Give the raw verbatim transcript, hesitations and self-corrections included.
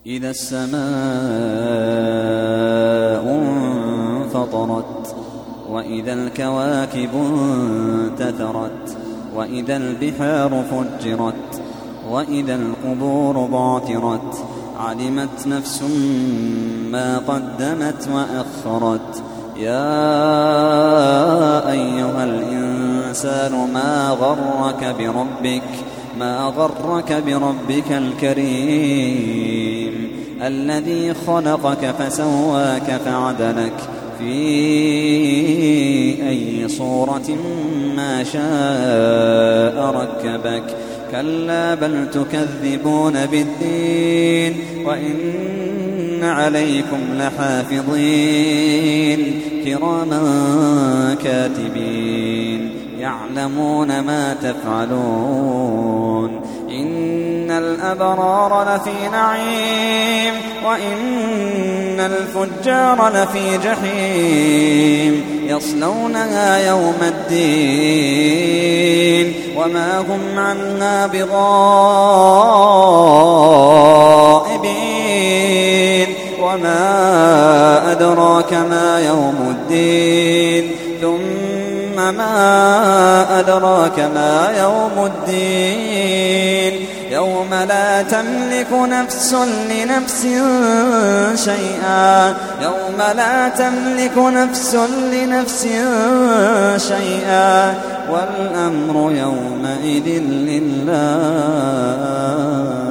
إذا السماء انفطرت وإذا الكواكب انتثرت وإذا البحار فجرت وإذا القبور بعثرت علمت نفس ما قدمت وأخرت. يا أيها الإنسان ما غرك بربك ما غرك بربك الكريم الذي خلقك فسواك فعدلك في أي صورة ما شاء ركبك. كلا بل تكذبون بالدين وإن عليكم لحافظين كراما كاتبين يعلمون ما تفعلون. إن الأبرار لفي نعيم وإن الفجار لفي جحيم يصلونها يوم الدين وما هم عنها بغائبين. وما أدراك ما يوم الدين ثم ما أدراك ما يوم الدين يوم لا تملك نفس لنفس شيئا يوم لا تملك نفس لنفس شيئا والأمر يومئذ لله.